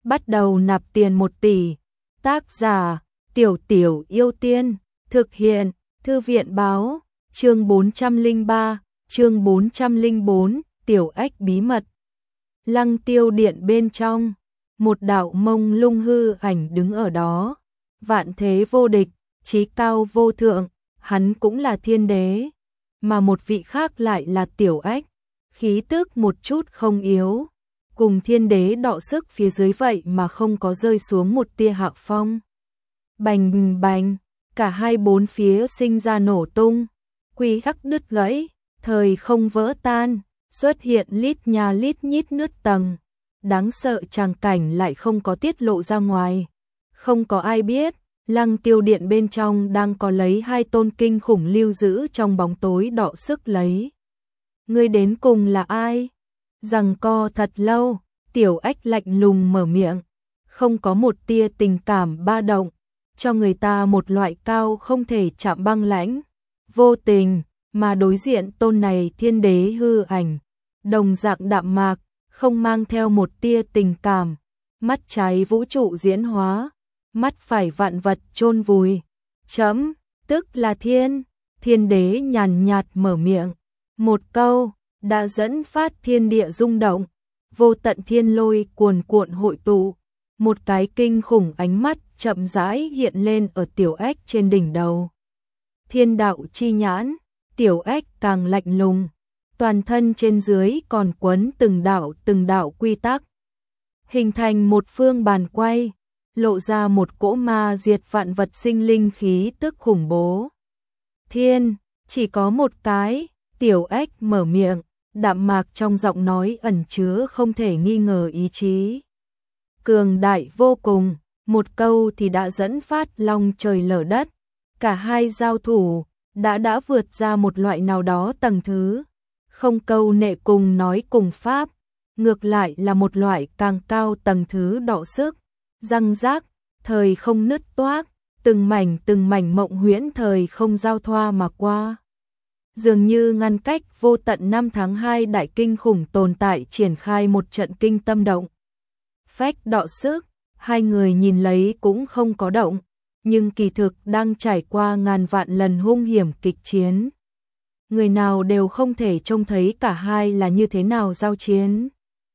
bắt đầu nạp tiền 1 tỷ. Tác giả, Tiểu Tiểu Yêu Tiên, thực hiện, Thư viện báo, chương 403, chương 404, Tiểu Ách bí mật. Lăng Tiêu điện bên trong, một đạo mông lung hư ảnh đứng ở đó, vạn thế vô địch, chí cao vô thượng, hắn cũng là thiên đế, mà một vị khác lại là Tiểu Ách, khí tức một chút không yếu, cùng thiên đế đọ sức phía dưới vậy mà không có rơi xuống một tia hạ phong. Bành bành, cả hai bốn phía sinh ra nổ tung, quy tắc đứt gãy, thời không vỡ tan, xuất hiện lít nha lít nhít nứt tầng, đáng sợ tràng cảnh lại không có tiết lộ ra ngoài. Không có ai biết, Lăng Tiêu điện bên trong đang có lấy hai tôn kinh khủng lưu giữ trong bóng tối đọ sức lấy. Ngươi đến cùng là ai? Giằng co thật lâu, Tiểu Ách lạnh lùng mở miệng, không có một tia tình cảm ba động, cho người ta một loại cao không thể chạm băng lãnh, vô tình, mà đối diện tôn này thiên đế hư ảnh, đồng dạng đạm mạc, không mang theo một tia tình cảm, mắt trái vũ trụ diễn hóa, mắt phải vạn vật chôn vùi. Chấm, tức là thiên đế nhàn nhạt mở miệng, một câu đã dẫn phát thiên địa rung động, vô tận thiên lôi cuồn cuộn hội tụ, một cái kinh khủng ánh mắt chậm rãi hiện lên ở Tiểu Ách trên đỉnh đầu. Thiên đạo chi nhãn, Tiểu Ách càng lạnh lùng, toàn thân trên dưới còn quấn từng đạo quy tắc, hình thành một phương bàn quay, lộ ra một cỗ ma diệt vạn vật sinh linh khí tức khủng bố. Thiên, chỉ có một cái, Tiểu Ách mở miệng, đạm mạc trong giọng nói ẩn chứa không thể nghi ngờ ý chí. Cường đại vô cùng, một câu thì đã dẫn phát long trời lở đất, cả hai giao thủ, đã vượt ra một loại nào đó tầng thứ, không câu nệ cùng nói cùng pháp, ngược lại là một loại càng cao tầng thứ đọ sức, răng rác, thời không nứt toác, từng mảnh mộng huyễn thời không giao thoa mà qua. Dường như ngăn cách vô tận năm tháng 2 đại kinh khủng tồn tại triển khai một trận kinh tâm động. Phách đọ sức, hai người nhìn lấy cũng không có động, nhưng kỳ thực đang trải qua ngàn vạn lần hung hiểm kịch chiến. Người nào đều không thể trông thấy cả hai là như thế nào giao chiến.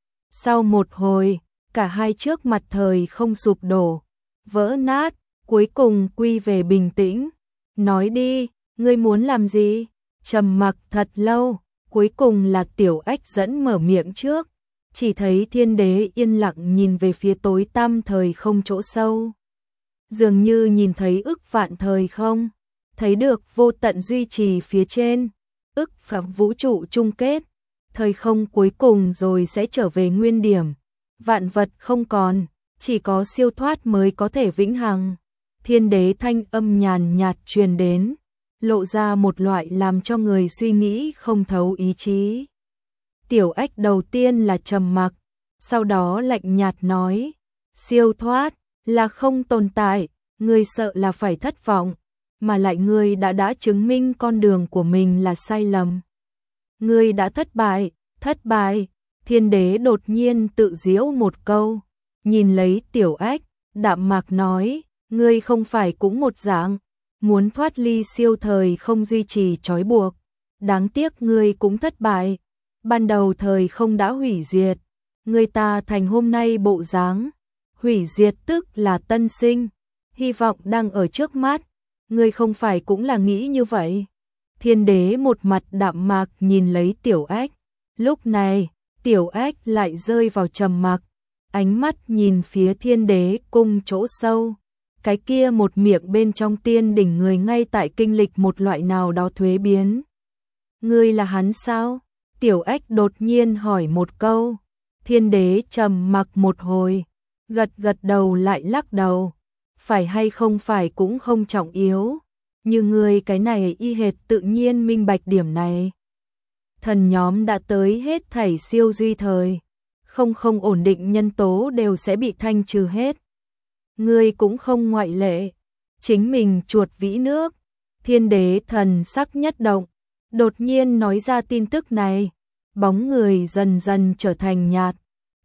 Sau một hồi, cả hai trước mặt thời không sụp đổ, vỡ nát, cuối cùng quy về bình tĩnh. Nói đi, ngươi muốn làm gì? Trầm mặc thật lâu, cuối cùng là Tiểu Ách dẫn mở miệng trước, chỉ thấy thiên đế yên lặng nhìn về phía tối tăm thời không chỗ sâu. Dường như nhìn thấy ức vạn thời không, thấy được vô tận duy trì phía trên, ức phạm vũ trụ chung kết, thời không cuối cùng rồi sẽ trở về nguyên điểm, vạn vật không còn, chỉ có siêu thoát mới có thể vĩnh hằng. Thiên đế thanh âm nhàn nhạt truyền đến, lộ ra một loại làm cho người suy nghĩ không thấu ý chí. Tiểu Ách đầu tiên là trầm mặc, sau đó lạnh nhạt nói, siêu thoát là không tồn tại, ngươi sợ là phải thất vọng, mà lại ngươi đã chứng minh con đường của mình là sai lầm. Ngươi đã thất bại, thiên đế đột nhiên tự giễu một câu, nhìn lấy Tiểu Ách, đạm mạc nói, ngươi không phải cũng một dạng, muốn thoát ly siêu thời không duy trì trói buộc, đáng tiếc ngươi cũng thất bại, ban đầu thời không đã hủy diệt, ngươi ta thành hôm nay bộ dáng, hủy diệt tức là tân sinh, hy vọng đang ở trước mắt, ngươi không phải cũng là nghĩ như vậy. Thiên đế một mặt đạm mạc nhìn lấy Tiểu Ách, lúc này, Tiểu Ách lại rơi vào trầm mặc, ánh mắt nhìn phía thiên đế cung chỗ sâu. Cái kia một miệng bên trong tiên đỉnh người ngay tại kinh lịch một loại nào đó thuế biến. Ngươi là hắn sao? Tiểu Ách đột nhiên hỏi một câu. Thiên đế trầm mặc một hồi, gật đầu lại lắc đầu. Phải hay không phải cũng không trọng yếu, như ngươi cái này y hệt tự nhiên minh bạch điểm này. Thần nhóm đã tới hết thảy siêu duy thời, không ổn định nhân tố đều sẽ bị thanh trừ hết. Ngươi cũng không ngoại lệ, chính mình chuột vĩ nước. Thiên đế thần sắc nhất động, đột nhiên nói ra tin tức này, bóng người dần dần trở thành nhạt,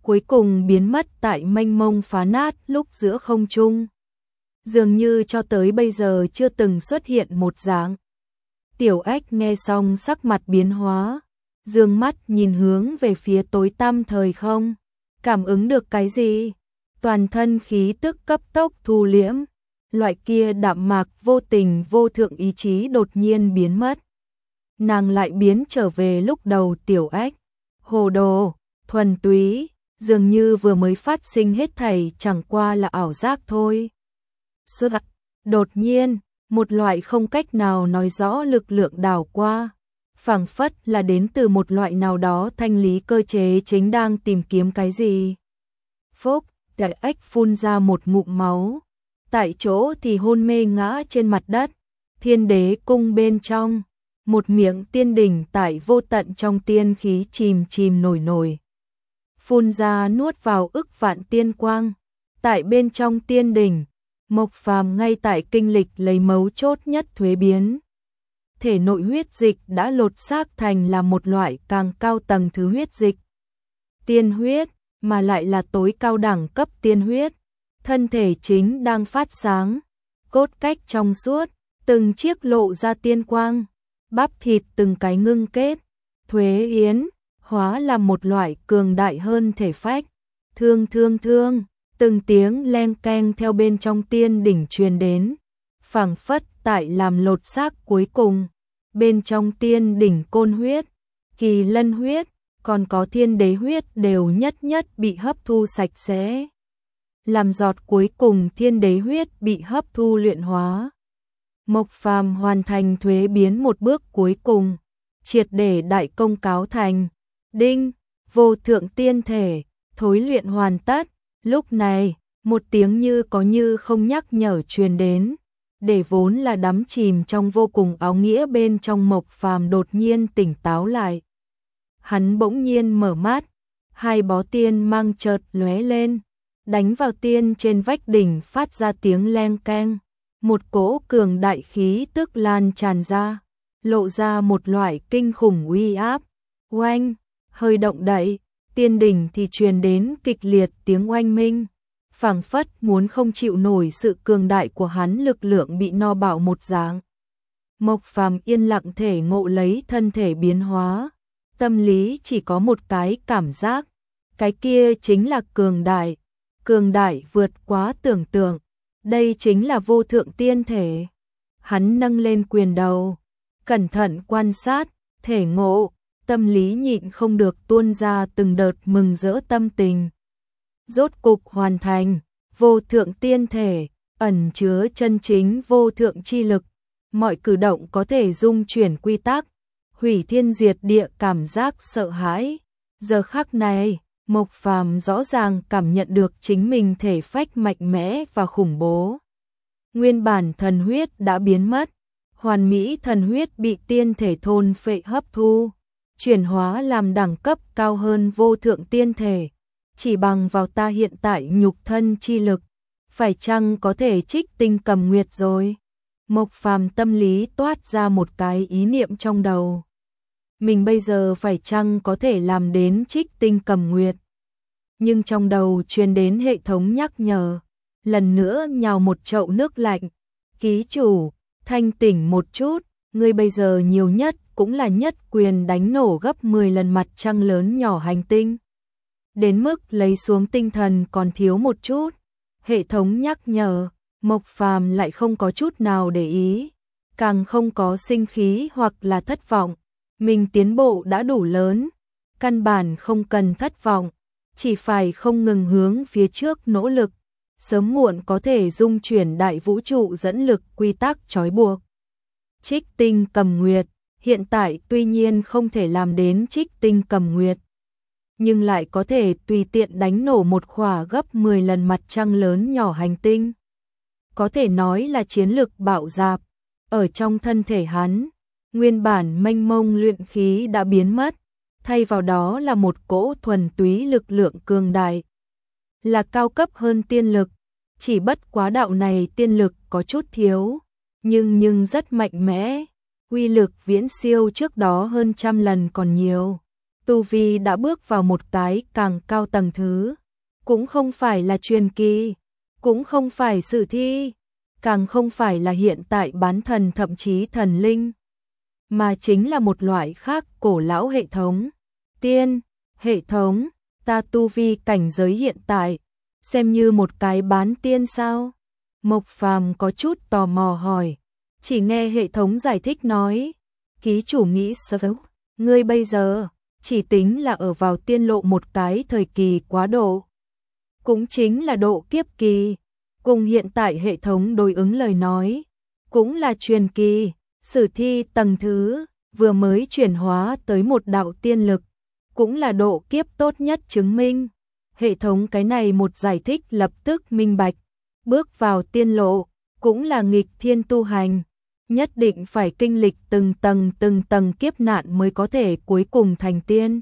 cuối cùng biến mất tại mênh mông phá nát lúc giữa không trung. Dường như cho tới bây giờ chưa từng xuất hiện một dạng. Tiểu Ách nghe xong sắc mặt biến hóa, dương mắt nhìn hướng về phía tối tăm thời không, cảm ứng được cái gì? Toàn thân khí tức cấp tốc thu liễm, loại kia đạm mạc vô tình vô thượng ý chí đột nhiên biến mất. Nàng lại biến trở về lúc đầu Tiểu Ách, hồ đồ, thuần túy, dường như vừa mới phát sinh hết thảy chẳng qua là ảo giác thôi. Đột nhiên, một loại không cách nào nói rõ lực lượng đảo qua, phảng phất là đến từ một loại nào đó thanh lý cơ chế chính đang tìm kiếm cái gì. Phốc, Đại Ách phun ra một ngụm máu, tại chỗ thì hôn mê ngã trên mặt đất. Thiên Đế cung bên trong, một miệng tiên đỉnh tại vô tận trong tiên khí chìm chìm nổi nổi, phun ra nuốt vào ức vạn tiên quang. Tại bên trong tiên đỉnh, Mộc Phàm ngay tại kinh lịch lấy mấu chốt nhất thuế biến. Thể nội huyết dịch đã lột xác thành là một loại càng cao tầng thứ huyết dịch. Tiên huyết, mà lại là tối cao đẳng cấp tiên huyết. Thân thể chính đang phát sáng, cốt cách trong suốt, từng chiếc lộ ra tiên quang, bắp thịt từng cái ngưng kết, thuế yến, hóa làm một loại cường đại hơn thể phách. Thương thương thương, từng tiếng leng keng theo bên trong tiên đỉnh truyền đến, phảng phất tại làm lột xác cuối cùng. Bên trong tiên đỉnh côn huyết, kỳ lân huyết, còn có thiên đế huyết đều nhất nhất bị hấp thu sạch sẽ. Làm giọt cuối cùng thiên đế huyết bị hấp thu luyện hóa. Mộc Phàm hoàn thành thuế biến một bước cuối cùng, triệt để đại công cáo thành. Đinh, vô thượng tiên thể, thối luyện hoàn tất. Lúc này, một tiếng như có như không nhắc nhở truyền đến, để vốn là đắm chìm trong vô cùng áo nghĩa bên trong Mộc Phàm đột nhiên tỉnh táo lại. Hắn bỗng nhiên mở mắt, hai bó tiên mang chợt lóe lên, đánh vào tiên trên vách đỉnh phát ra tiếng leng keng. Một cỗ cường đại khí tức lan tràn ra, lộ ra một loại kinh khủng uy áp. Oanh, hơi động đậy, tiên đỉnh thì truyền đến kịch liệt tiếng oanh minh, phảng phất muốn không chịu nổi sự cường đại của hắn, lực lượng bị no bạo một dạng. Mộc Phàm yên lặng thể ngộ lấy thân thể biến hóa, tâm lý chỉ có một cái cảm giác, cái kia chính là cường đại vượt quá tưởng tượng, đây chính là vô thượng tiên thể. Hắn nâng lên quyền đầu, cẩn thận quan sát, thể ngộ, tâm lý nhịn không được tuôn ra từng đợt mừng rỡ tâm tình. Rốt cục hoàn thành, vô thượng tiên thể, ẩn chứa chân chính vô thượng chi lực, mọi cử động có thể dung chuyển quy tắc, hủy thiên diệt địa cảm giác sợ hãi. Giờ khắc này, Mộc Phàm rõ ràng cảm nhận được chính mình thể phách mạnh mẽ và khủng bố. Nguyên bản thần huyết đã biến mất, hoàn mỹ thần huyết bị tiên thể thôn phệ hấp thu, chuyển hóa làm đẳng cấp cao hơn vô thượng tiên thể. Chỉ bằng vào ta hiện tại nhục thân chi lực, phải chăng có thể trích tinh cầm nguyệt rồi? Mộc Phàm tâm lý toát ra một cái ý niệm trong đầu. Mình bây giờ phải chăng có thể làm đến trích tinh cầm nguyệt? Nhưng trong đầu truyền đến hệ thống nhắc nhở, lần nữa nhào một chậu nước lạnh. Ký chủ, thanh tỉnh một chút, ngươi bây giờ nhiều nhất cũng là nhất quyền đánh nổ gấp 10 lần mặt trăng lớn nhỏ hành tinh. Đến mức lấy xuống tinh thần còn thiếu một chút. Hệ thống nhắc nhở, Mộc Phàm lại không có chút nào để ý, càng không có sinh khí hoặc là thất vọng. Mình tiến bộ đã đủ lớn, căn bản không cần thất vọng, chỉ phải không ngừng hướng phía trước nỗ lực, sớm muộn có thể dung chuyển đại vũ trụ dẫn lực quy tắc trói buộc. Trích tinh cầm nguyệt, hiện tại tuy nhiên không thể làm đến trích tinh cầm nguyệt, nhưng lại có thể tùy tiện đánh nổ một khỏa gấp 10 lần mặt trăng lớn nhỏ hành tinh. Có thể nói là chiến lực bạo dạp. Ở trong thân thể hắn, nguyên bản mênh mông luyện khí đã biến mất, thay vào đó là một cỗ thuần túy lực lượng cường đại, là cao cấp hơn tiên lực. Chỉ bất quá đạo này tiên lực có chút thiếu, nhưng rất mạnh mẽ, uy lực viễn siêu trước đó hơn trăm lần còn nhiều. tu vi đã bước vào một cái càng cao tầng thứ, cũng không phải là truyền kỳ, cũng không phải sử thi, càng không phải là hiện tại bán thần thậm chí thần linh, mà chính là một loại khác cổ lão hệ thống. Tiên, hệ thống, ta tu vi cảnh giới hiện tại, xem như một cái bán tiên sao? Mộc Phàm có chút tò mò hỏi, chỉ nghe hệ thống giải thích nói, ký chủ nghĩ sao? Ngươi bây giờ, chỉ tính là ở vào tiên lộ một cái thời kỳ quá độ. Cũng chính là độ kiếp kỳ, cùng hiện tại hệ thống đối ứng lời nói, cũng là truyền kỳ, sử thi tầng thứ, vừa mới chuyển hóa tới một đạo tiên lực, cũng là độ kiếp tốt nhất chứng minh. Hệ thống cái này một giải thích lập tức minh bạch, bước vào tiên lộ, cũng là nghịch thiên tu hành, nhất định phải kinh lịch từng tầng kiếp nạn mới có thể cuối cùng thành tiên.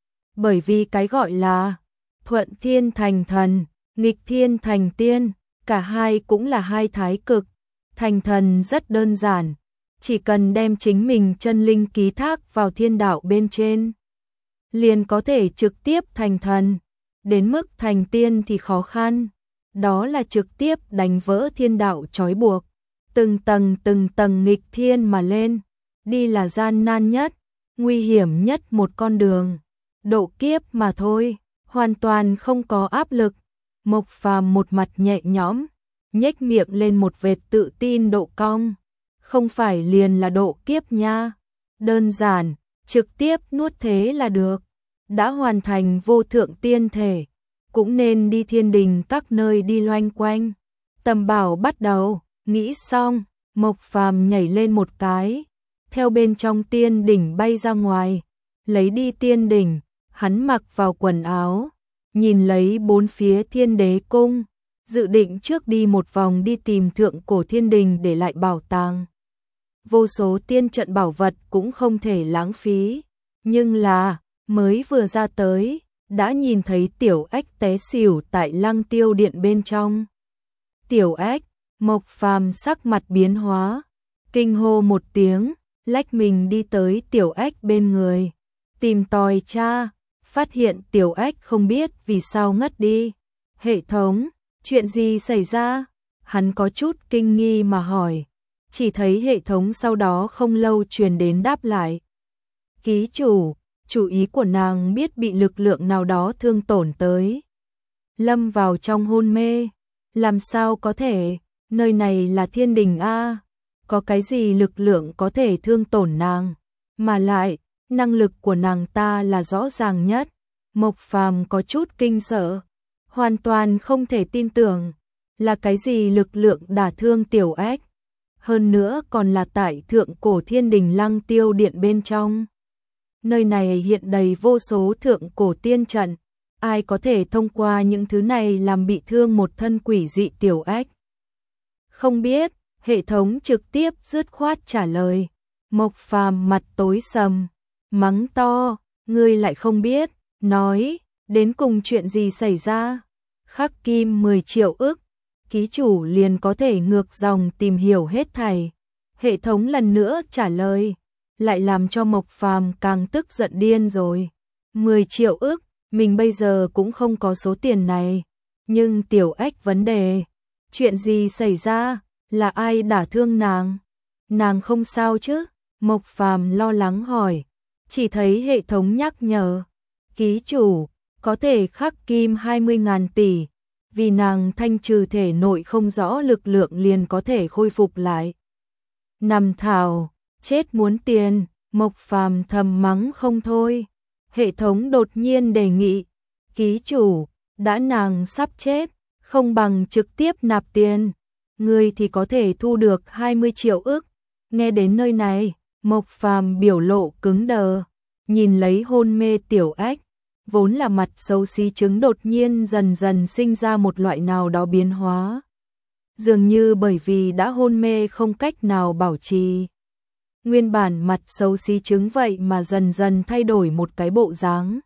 Bởi vì cái gọi là thuận thiên thành thần, nghịch thiên thành tiên, cả hai cũng là hai thái cực. Thành thần rất đơn giản, chỉ cần đem chính mình chân linh ký thác vào thiên đạo bên trên, liền có thể trực tiếp thành thần. Đến mức thành tiên thì khó khăn, đó là trực tiếp đánh vỡ thiên đạo trói buộc, từng tầng nghịch thiên mà lên, đi là gian nan nhất, nguy hiểm nhất một con đường, độ kiếp mà thôi, hoàn toàn không có áp lực. Mộc Phàm một mặt nhẹ nhõm, nhếch miệng lên một vệt tự tin độ cong, không phải liền là độ kiếp nha, đơn giản, trực tiếp nuốt thế là được. Đã hoàn thành vô thượng tiên thể, cũng nên đi thiên đình các nơi đi loanh quanh. Tầm bảo bắt đầu, nghĩ xong, Mộc Phàm nhảy lên một cái, theo bên trong tiên đỉnh bay ra ngoài, lấy đi tiên đỉnh, hắn mặc vào quần áo, nhìn lấy bốn phía thiên đế cung, dự định trước đi một vòng đi tìm thượng cổ thiên đình để lại bảo tàng. Vô số tiên trận bảo vật cũng không thể lãng phí, nhưng là mới vừa ra tới, đã nhìn thấy Tiểu Ách té xỉu tại Lăng Tiêu Điện bên trong. Tiểu Ách, Mộc Phàm sắc mặt biến hóa, kinh hô một tiếng, lách mình đi tới Tiểu Ách bên người, tìm tòi tra, phát hiện Tiểu Ách không biết vì sao ngất đi. Hệ thống, chuyện gì xảy ra? Hắn có chút kinh nghi mà hỏi, chỉ thấy hệ thống sau đó không lâu truyền đến đáp lại. Ký chủ ý của nàng biết bị lực lượng nào đó thương tổn tới, lâm vào trong hôn mê. Làm sao có thể, nơi này là thiên đình a, có cái gì lực lượng có thể thương tổn nàng, mà lại, năng lực của nàng ta là rõ ràng nhất. Mộc Phàm có chút kinh sợ, hoàn toàn không thể tin tưởng, là cái gì lực lượng đả thương Tiểu Ách, hơn nữa còn là tại thượng cổ thiên đình Lăng Tiêu Điện bên trong. Nơi này hiện đầy vô số thượng cổ tiên trận, ai có thể thông qua những thứ này làm bị thương một thân quỷ dị Tiểu Ách? Không biết, hệ thống trực tiếp dứt khoát trả lời. Mộc Phàm mặt tối sầm, mắng to, ngươi lại không biết, nói, đến cùng chuyện gì xảy ra? Khắc kim 10 triệu ức, ký chủ liền có thể ngược dòng tìm hiểu hết thảy. Hệ thống lần nữa trả lời, lại làm cho Mộc Phàm càng tức giận điên rồi. 10 triệu ức, mình bây giờ cũng không có số tiền này. Nhưng Tiểu Ách vấn đề, chuyện gì xảy ra, là ai đả thương nàng? Nàng không sao chứ? Mộc Phàm lo lắng hỏi, chỉ thấy hệ thống nhắc nhở, ký chủ, có thể khắc kim 20.000 tỷ, vì nàng thanh trừ thể nội không rõ lực lượng liền có thể khôi phục lại. Nằm thảo, chết muốn tiền, Mộc Phàm thầm mắng không thôi. Hệ thống đột nhiên đề nghị, ký chủ, đã nàng sắp chết, không bằng trực tiếp nạp tiền, người thì có thể thu được 20 triệu ức. Nghe đến nơi này, Mộc Phàm biểu lộ cứng đờ, nhìn lấy hôn mê Tiểu Ách, vốn là mặt xấu xí chứng đột nhiên dần dần sinh ra một loại nào đó biến hóa. Dường như bởi vì đã hôn mê không cách nào bảo trì. Nguyên bản mặt xấu xí chứng vậy mà dần dần thay đổi một cái bộ dáng.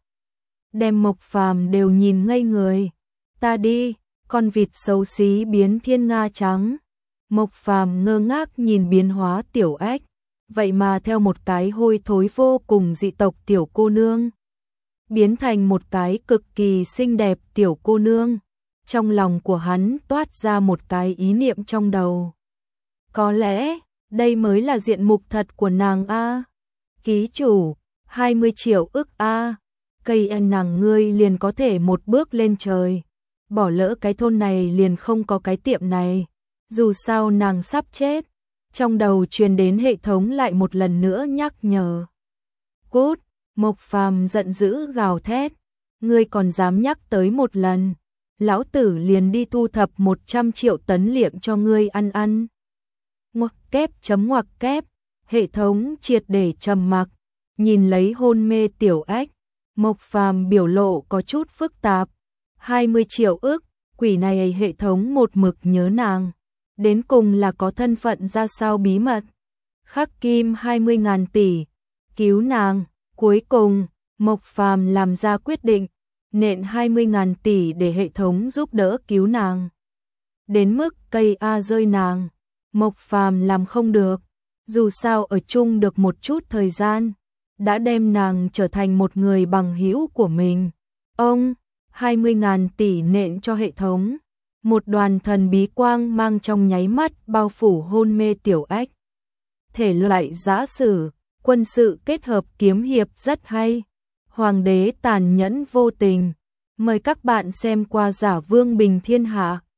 Đem Mộc Phàm đều nhìn ngây người. Ta đi, con vịt xấu xí biến thiên nga trắng. Mộc Phàm ngơ ngác nhìn biến hóa Tiểu Ách, vậy mà theo một cái hôi thối vô cùng dị tộc tiểu cô nương, biến thành một cái cực kỳ xinh đẹp tiểu cô nương. Trong lòng của hắn toát ra một cái ý niệm trong đầu. Có lẽ, đây mới là diện mục thật của nàng a. Ký chủ, 20 triệu ức a. Cây en nàng ngươi liền có thể một bước lên trời. Bỏ lỡ cái thôn này liền không có cái tiệm này. Dù sao nàng sắp chết. Trong đầu truyền đến hệ thống lại một lần nữa nhắc nhở. Cút, Mộc Phàm giận dữ gào thét. Ngươi còn dám nhắc tới một lần. Lão tử liền đi thu thập 100 triệu tấn liệng cho ngươi ăn ăn. Ngoặc kép, hệ thống triệt để trầm mặc, nhìn lấy hôn mê tiểu ếch, Mộc Phàm biểu lộ có chút phức tạp. 20 triệu ức, quỷ này hệ thống một mực nhớ nàng, đến cùng là có thân phận ra sao bí mật. Khắc kim 20.000 tỷ, cứu nàng, cuối cùng, Mộc Phàm làm ra quyết định, nện 20.000 tỷ để hệ thống giúp đỡ cứu nàng. Đến mức cây A rơi nàng, Mộc Phàm làm không được, dù sao ở chung được một chút thời gian, đã đem nàng trở thành một người bằng hữu của mình. Ông, 20.000 tỷ nện cho hệ thống, một đoàn thần bí quang mang trong nháy mắt bao phủ hôn mê tiểu ếch. Thể loại giã sử, quân sự kết hợp kiếm hiệp rất hay. Hoàng đế tàn nhẫn vô tình. Mời các bạn xem qua Giả Vương Bình Thiên Hạ.